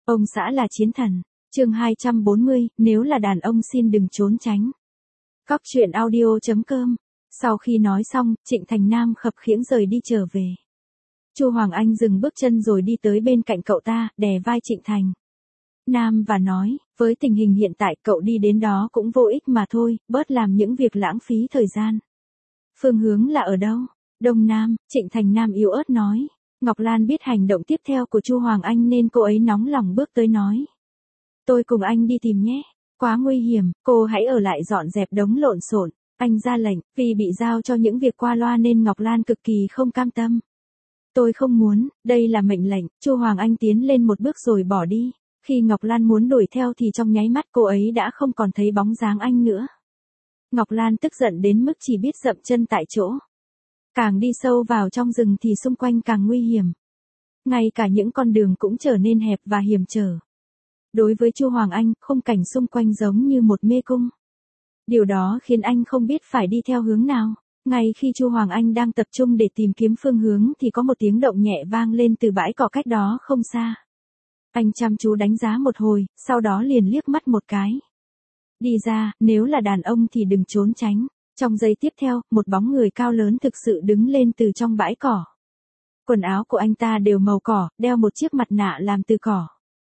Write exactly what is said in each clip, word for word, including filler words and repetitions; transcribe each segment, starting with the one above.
Ông xã là chiến thần. Chương hai trăm bốn mươi, nếu là đàn ông xin đừng trốn tránh. Cóc truyện audio chấm com. Sau khi nói xong, Trịnh Thành Nam khập khiễng rời đi trở về. Chu Hoàng Anh dừng bước chân rồi đi tới bên cạnh cậu ta, đè vai Trịnh Thành Nam và nói, với tình hình hiện tại cậu đi đến đó cũng vô ích mà thôi, bớt làm những việc lãng phí thời gian. Phương hướng là ở đâu? Đông Nam, Trịnh Thành Nam yếu ớt nói. Ngọc Lan biết hành động tiếp theo của Chu Hoàng Anh nên cô ấy nóng lòng bước tới nói. Tôi cùng anh đi tìm nhé. Quá nguy hiểm, cô hãy ở lại dọn dẹp đống lộn xộn. Anh ra lệnh, vì bị giao cho những việc qua loa nên Ngọc Lan cực kỳ không cam tâm. Tôi không muốn, đây là mệnh lệnh. Chu Hoàng Anh tiến lên một bước rồi bỏ đi. Khi Ngọc Lan muốn đuổi theo thì trong nháy mắt cô ấy đã không còn thấy bóng dáng anh nữa. Ngọc Lan tức giận đến mức chỉ biết dậm chân tại chỗ. Càng đi sâu vào trong rừng thì xung quanh càng nguy hiểm. Ngay cả những con đường cũng trở nên hẹp và hiểm trở. Đối với Chu Hoàng Anh, khung cảnh xung quanh giống như một mê cung. Điều đó khiến anh không biết phải đi theo hướng nào. Ngay khi Chu Hoàng Anh đang tập trung để tìm kiếm phương hướng thì có một tiếng động nhẹ vang lên từ bãi cỏ cách đó không xa. Anh chăm chú đánh giá một hồi, sau đó liền liếc mắt một cái. Đi ra, nếu là đàn ông thì đừng trốn tránh. Trong giây tiếp theo, một bóng người cao lớn thực sự đứng lên từ trong bãi cỏ. Quần áo của anh ta đều màu cỏ, đeo một chiếc mặt nạ làm từ cỏ.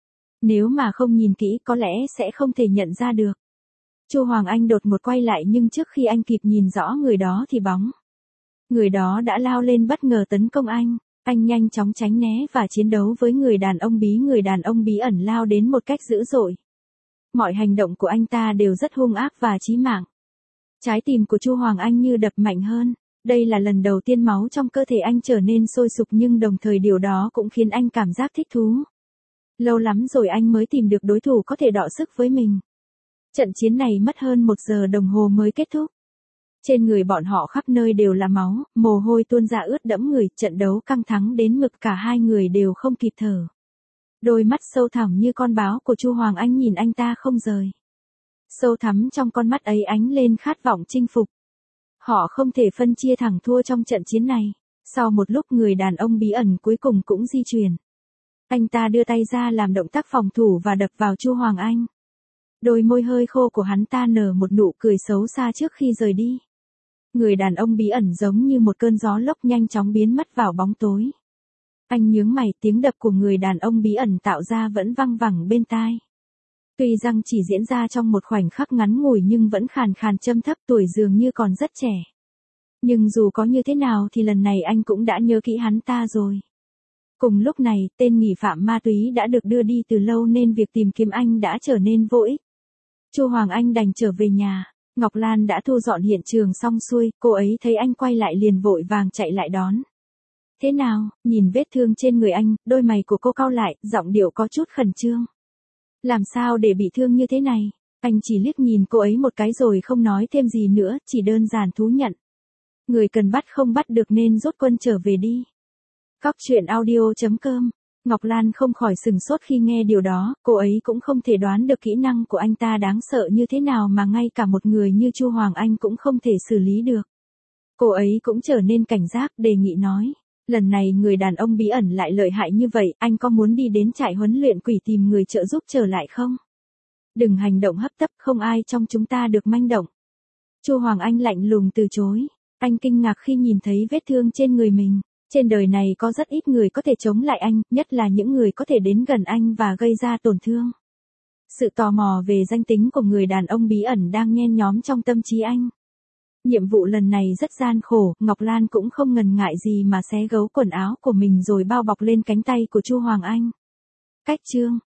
Nếu mà không nhìn kỹ có lẽ sẽ không thể nhận ra được. Chu Hoàng Anh đột một quay lại nhưng trước khi anh kịp nhìn rõ người đó thì bóng. Người đó đã lao lên bất ngờ tấn công anh. Anh nhanh chóng tránh né và chiến đấu với người đàn ông bí. Người đàn ông bí ẩn lao đến một cách dữ dội. Mọi hành động của anh ta đều rất hung ác và chí mạng. Trái tim của Chu Hoàng Anh như đập mạnh hơn. Đây là lần đầu tiên máu trong cơ thể anh trở nên sôi sục nhưng đồng thời điều đó cũng khiến anh cảm giác thích thú. Lâu lắm rồi anh mới tìm được đối thủ có thể đọ sức với mình. Trận chiến này mất hơn một giờ đồng hồ mới kết thúc. Trên người bọn họ khắp nơi đều là máu, mồ hôi tuôn ra ướt đẫm người, trận đấu căng thẳng đến mức cả hai người đều không kịp thở. Đôi mắt sâu thẳm như con báo của Chu Hoàng Anh nhìn anh ta không rời. Sâu thẳm trong con mắt ấy ánh lên khát vọng chinh phục. Họ không thể phân chia thắng thua trong trận chiến này. Sau một lúc người đàn ông bí ẩn cuối cùng cũng di chuyển. Anh ta đưa tay ra làm động tác phòng thủ và đập vào Chu Hoàng Anh. Đôi môi hơi khô của hắn ta nở một nụ cười xấu xa trước khi rời đi. Người đàn ông bí ẩn giống như một cơn gió lốc nhanh chóng biến mất vào bóng tối. Anh nhướng mày, tiếng đập của người đàn ông bí ẩn tạo ra vẫn văng vẳng bên tai. Tuy rằng chỉ diễn ra trong một khoảnh khắc ngắn ngủi nhưng vẫn khàn khàn trầm thấp, tuổi dường như còn rất trẻ. Nhưng dù có như thế nào thì lần này anh cũng đã nhớ kỹ hắn ta rồi. Cùng lúc này, tên nghi phạm ma túy đã được đưa đi từ lâu nên việc tìm kiếm anh đã trở nên vô ích. Chu Hoàng Anh đành trở về nhà. Ngọc Lan đã thu dọn hiện trường xong xuôi, cô ấy thấy anh quay lại liền vội vàng chạy lại đón. Thế nào, nhìn vết thương trên người anh, đôi mày của cô cau lại, giọng điệu có chút khẩn trương. Làm sao để bị thương như thế này? Anh chỉ liếc nhìn cô ấy một cái rồi không nói thêm gì nữa, chỉ đơn giản thú nhận. Người cần bắt không bắt được nên rút quân trở về đi. Cóc truyện audio chấm com. Ngọc Lan không khỏi sừng sốt khi nghe điều đó, cô ấy cũng không thể đoán được kỹ năng của anh ta đáng sợ như thế nào mà ngay cả một người như Chu Hoàng Anh cũng không thể xử lý được. Cô ấy cũng trở nên cảnh giác, đề nghị nói. Lần này người đàn ông bí ẩn lại lợi hại như vậy, anh có muốn đi đến trại huấn luyện quỷ tìm người trợ giúp trở lại không? Đừng hành động hấp tấp, không ai trong chúng ta được manh động. Chu Hoàng Anh lạnh lùng từ chối. Anh kinh ngạc khi nhìn thấy vết thương trên người mình. Trên đời này có rất ít người có thể chống lại anh, nhất là những người có thể đến gần anh và gây ra tổn thương. Sự tò mò về danh tính của người đàn ông bí ẩn đang nhen nhóm trong tâm trí anh. Nhiệm vụ lần này rất gian khổ, Ngọc Lan cũng không ngần ngại gì mà xé gấu quần áo của mình rồi bao bọc lên cánh tay của Chu Hoàng Anh. Cách chương